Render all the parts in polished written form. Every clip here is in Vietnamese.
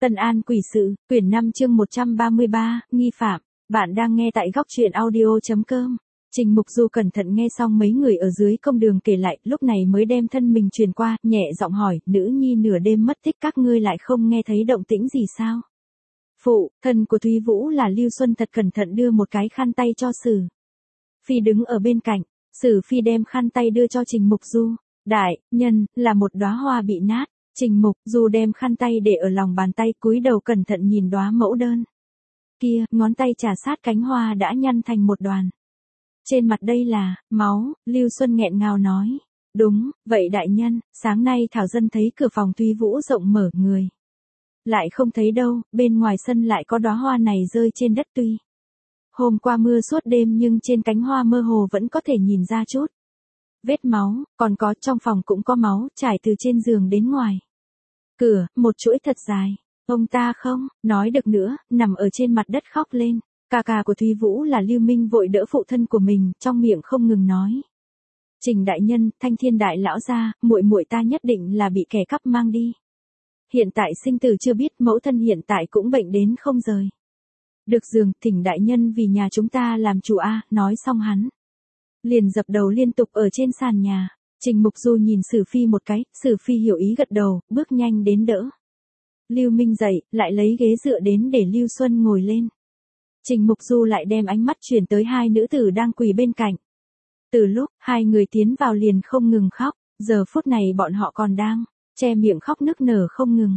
Tân An Quỷ Sự, quyển 5 chương 133, nghi phạm. Bạn đang nghe tại góc truyện audio.com. Trình Mục Du cẩn thận nghe xong mấy người ở dưới công đường kể lại, lúc này mới đem thân mình truyền qua, nhẹ giọng hỏi, nữ nhi nửa đêm mất tích các ngươi lại không nghe thấy động tĩnh gì sao? Phụ, thân của Thúy Vũ là Lưu Xuân thật cẩn thận đưa một cái khăn tay cho Sử Phi đứng ở bên cạnh, Sử Phi đem khăn tay đưa cho Trình Mục Du. Đại nhân, là một đóa hoa bị nát. Trình Mục Du đem khăn tay để ở lòng bàn tay, cúi đầu cẩn thận nhìn đóa mẫu đơn. Kia, ngón tay chà sát cánh hoa đã nhăn thành một đoàn. Trên mặt đây là máu, Lưu Xuân nghẹn ngào nói. Đúng, vậy đại nhân, sáng nay Thảo Dân thấy cửa phòng Thúy Vũ rộng mở, người lại không thấy đâu, bên ngoài sân lại có đóa hoa này rơi trên đất tuy hôm qua mưa suốt đêm nhưng trên cánh hoa mơ hồ vẫn có thể nhìn ra chút vết máu, còn có trong phòng cũng có máu, trải từ trên giường đến ngoài cửa, một chuỗi thật dài. Ông ta không nói được nữa, nằm ở trên mặt đất khóc lên. Ca của Thúy Vũ là Lưu Minh vội đỡ phụ thân của mình, trong miệng không ngừng nói. Trình đại nhân, Thanh Thiên đại lão gia, muội ta nhất định là bị kẻ cắp mang đi. Hiện tại sinh tử chưa biết, mẫu thân hiện tại cũng bệnh đến không rời được giường, thỉnh đại nhân vì nhà chúng ta làm chủ a. Nói xong hắn liền dập đầu liên tục ở trên sàn nhà. Trình Mục Du nhìn Sử Phi một cái, Sử Phi hiểu ý gật đầu, bước nhanh đến đỡ Lưu Minh dậy, lại lấy ghế dựa đến để Lưu Xuân ngồi lên. Trình Mục Du lại đem ánh mắt chuyển tới hai nữ tử đang quỳ bên cạnh. Từ lúc hai người tiến vào liền không ngừng khóc, giờ phút này bọn họ còn đang che miệng khóc nức nở không ngừng.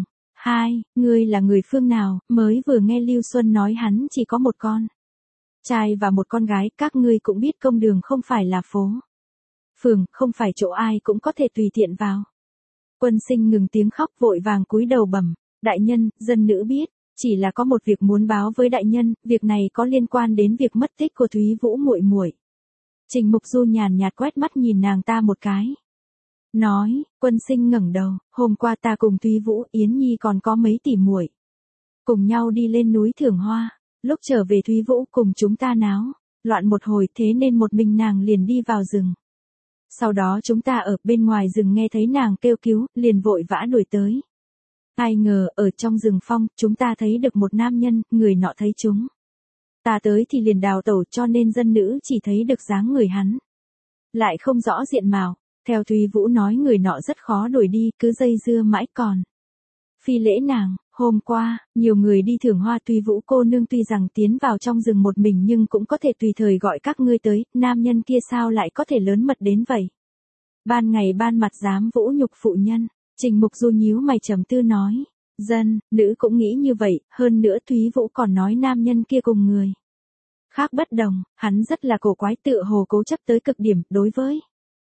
Ngươi là người phương nào? Mới vừa nghe Lưu Xuân nói hắn chỉ có một con trai và một con gái, các ngươi cũng biết công đường không phải là phố phường, không phải chỗ ai cũng có thể tùy tiện vào. Quân Sinh ngừng tiếng khóc vội vàng cúi đầu bẩm, đại nhân, dân nữ biết, chỉ là có một việc muốn báo với đại nhân, việc này có liên quan đến việc mất tích của Thúy Vũ muội muội. Trình Mục Du nhàn nhạt quét mắt nhìn nàng ta một cái. Nói, Quân Sinh ngẩng đầu, hôm qua ta cùng Thúy Vũ, Yến Nhi còn có mấy tỷ muội cùng nhau đi lên núi thưởng hoa, lúc trở về Thúy Vũ cùng chúng ta náo loạn một hồi, thế nên một mình nàng liền đi vào rừng. Sau đó chúng ta ở bên ngoài rừng nghe thấy nàng kêu cứu, liền vội vã đuổi tới. Ai ngờ, ở trong rừng phong, chúng ta thấy được một nam nhân, người nọ thấy chúng ta tới thì liền đào tẩu, cho nên dân nữ chỉ thấy được dáng người hắn, lại không rõ diện mạo. Theo Thúy Vũ nói người nọ rất khó đuổi đi, cứ dây dưa mãi còn phi lễ nàng. Hôm qua, nhiều người đi thưởng hoa, Thúy Vũ cô nương tuy rằng tiến vào trong rừng một mình nhưng cũng có thể tùy thời gọi các ngươi tới, nam nhân kia sao lại có thể lớn mật đến vậy? Ban ngày ban mặt dám vũ nhục phụ nhân. Trình Mục Du nhíu mày trầm tư nói, dân, nữ cũng nghĩ như vậy, hơn nữa Thúy Vũ còn nói nam nhân kia cùng người khác bất đồng, hắn rất là cổ quái, tựa hồ cố chấp tới cực điểm, đối với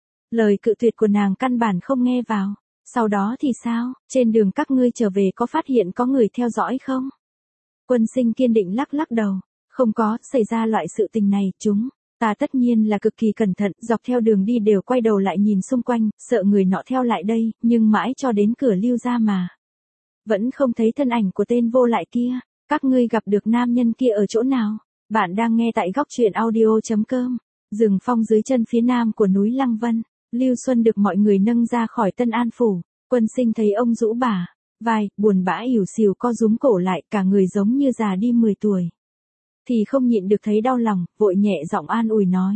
lời cự tuyệt của nàng căn bản không nghe vào. Sau đó thì sao, trên đường các ngươi trở về có phát hiện có người theo dõi không? Quân Sinh kiên định lắc lắc đầu, không có, xảy ra loại sự tình này, chúng ta tất nhiên là cực kỳ cẩn thận, dọc theo đường đi đều quay đầu lại nhìn xung quanh, sợ người nọ theo lại đây, nhưng mãi cho đến cửa Lưu gia mà vẫn không thấy thân ảnh của tên vô lại kia. Các ngươi gặp được nam nhân kia ở chỗ nào? Bạn đang nghe tại góc truyện audio.com. Rừng phong dưới chân phía nam của núi Lăng Vân, Lưu Xuân được mọi người nâng ra khỏi Tân An phủ. Quân Sinh thấy ông rũ bả vai, buồn bã ỉu xìu co rúm cổ lại, cả người giống như già đi 10 tuổi. Thì không nhịn được thấy đau lòng, vội nhẹ giọng an ủi nói.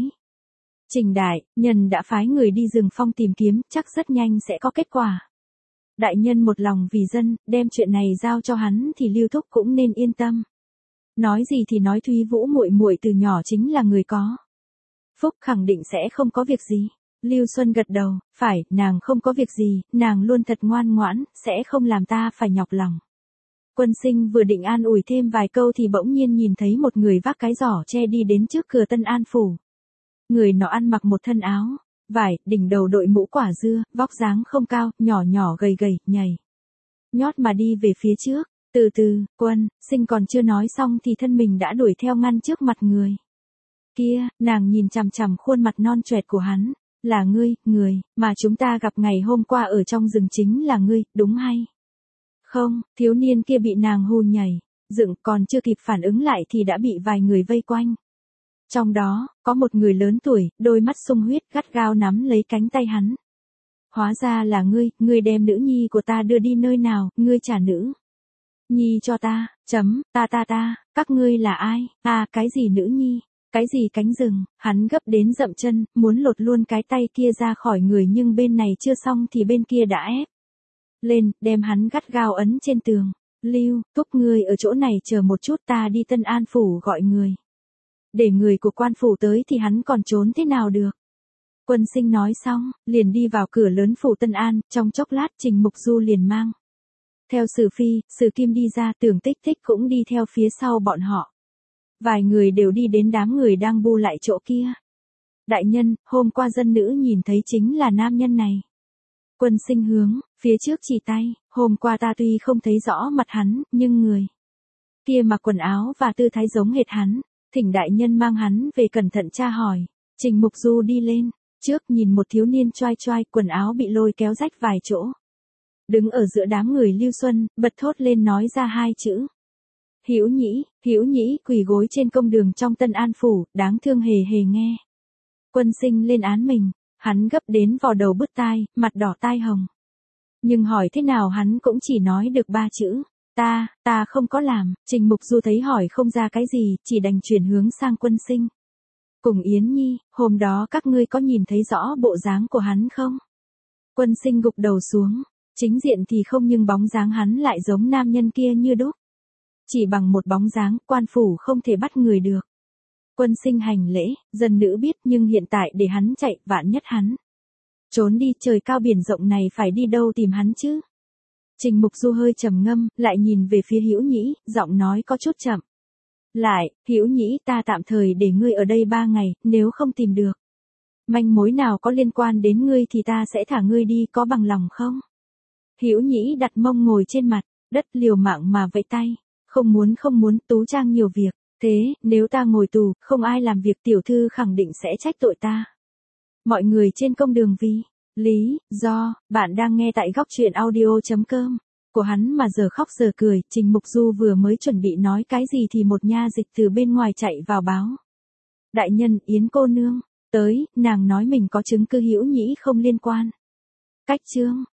Trình đại nhân đã phái người đi rừng phong tìm kiếm, chắc rất nhanh sẽ có kết quả. Đại nhân một lòng vì dân, đem chuyện này giao cho hắn thì Lưu thúc cũng nên yên tâm. Nói gì thì nói, Thúy Vũ muội muội từ nhỏ chính là người có phúc, khẳng định sẽ không có việc gì. Lưu Xuân gật đầu, phải, nàng không có việc gì, nàng luôn thật ngoan ngoãn, sẽ không làm ta phải nhọc lòng. Quân Sinh vừa định an ủi thêm vài câu thì bỗng nhiên nhìn thấy một người vác cái giỏ tre đi đến trước cửa Tân An phủ. Người nọ ăn mặc một thân áo vải, đỉnh đầu đội mũ quả dưa, vóc dáng không cao, nhỏ nhỏ gầy gầy, nhảy nhót mà đi về phía trước. Từ từ, Quân Sinh còn chưa nói xong thì thân mình đã đuổi theo ngăn trước mặt người kia. Nàng nhìn chằm chằm khuôn mặt non choẹt của hắn. Là ngươi, người mà chúng ta gặp ngày hôm qua ở trong rừng chính là ngươi, đúng hay không? Thiếu niên kia bị nàng hù nhảy dựng, còn chưa kịp phản ứng lại thì đã bị vài người vây quanh. Trong đó, có một người lớn tuổi, đôi mắt sung huyết, gắt gao nắm lấy cánh tay hắn. Hóa ra là ngươi đem nữ nhi của ta đưa đi nơi nào, ngươi trả nữ Nhi cho ta, ta, các ngươi là ai, cái gì nữ nhi, cái gì cánh rừng, hắn gấp đến dậm chân, muốn lột luôn cái tay kia ra khỏi người nhưng bên này chưa xong thì bên kia đã ép lên, đem hắn gắt gao ấn trên tường. Lưu, Thúc ngươi ở chỗ này chờ một chút ta đi Tân An phủ gọi người. Để người của quan phủ tới thì hắn còn trốn thế nào được. Quân Sinh nói xong, liền đi vào cửa lớn phủ Tân An, trong chốc lát Trình Mục Du liền mang theo Sử Phi, Sử Kim đi ra, Tưởng Tích Tích cũng đi theo phía sau bọn họ. Vài người đều đi đến đám người đang bu lại chỗ kia. Đại nhân, hôm qua dân nữ nhìn thấy chính là nam nhân này. Quân Sinh hướng phía trước chỉ tay, hôm qua ta tuy không thấy rõ mặt hắn, nhưng người kia mặc quần áo và tư thái giống hệt hắn, thỉnh đại nhân mang hắn về cẩn thận tra hỏi. Trình Mục Du đi lên trước, nhìn một thiếu niên choai choai, quần áo bị lôi kéo rách vài chỗ. Đứng ở giữa đám người Lưu Xuân, bật thốt lên nói ra hai chữ. Hữu Nhĩ, quỳ gối trên công đường trong Tân An phủ, đáng thương hề hề nghe. Quân Sinh lên án mình, hắn gấp đến vò đầu bứt tai, mặt đỏ tai hồng. Nhưng hỏi thế nào hắn cũng chỉ nói được ba chữ. Ta không có làm. Trình Mục Du thấy hỏi không ra cái gì, chỉ đành chuyển hướng sang Quân Sinh. Cùng Yến Nhi, hôm đó các ngươi có nhìn thấy rõ bộ dáng của hắn không? Quân Sinh gục đầu xuống, chính diện thì không nhưng bóng dáng hắn lại giống nam nhân kia như đúc. Chỉ bằng một bóng dáng, quan phủ không thể bắt người được. Quân Sinh hành lễ, dân nữ biết nhưng hiện tại để hắn chạy, vạn nhất hắn trốn đi, trời cao biển rộng này phải đi đâu tìm hắn chứ? Trình Mục Du hơi trầm ngâm, lại nhìn về phía Hữu Nhĩ, giọng nói có chút chậm. Lại, Hữu Nhĩ, ta tạm thời để ngươi ở đây 3 ngày, nếu không tìm được manh mối nào có liên quan đến ngươi thì ta sẽ thả ngươi đi, có bằng lòng không? Hữu Nhĩ đặt mông ngồi trên mặt đất, liều mạng mà vẫy tay. Không muốn, Tú Trang nhiều việc. Thế, nếu ta ngồi tù, không ai làm việc, tiểu thư khẳng định sẽ trách tội ta. Mọi người trên công đường vì lý do, bạn đang nghe tại góc truyện audio.com. Của hắn mà giờ khóc giờ cười, Trình Mục Du vừa mới chuẩn bị nói cái gì thì một nha dịch từ bên ngoài chạy vào báo. Đại nhân, Yến cô nương tới, nàng nói mình có chứng cứ Hữu Nhĩ không liên quan. Cách chương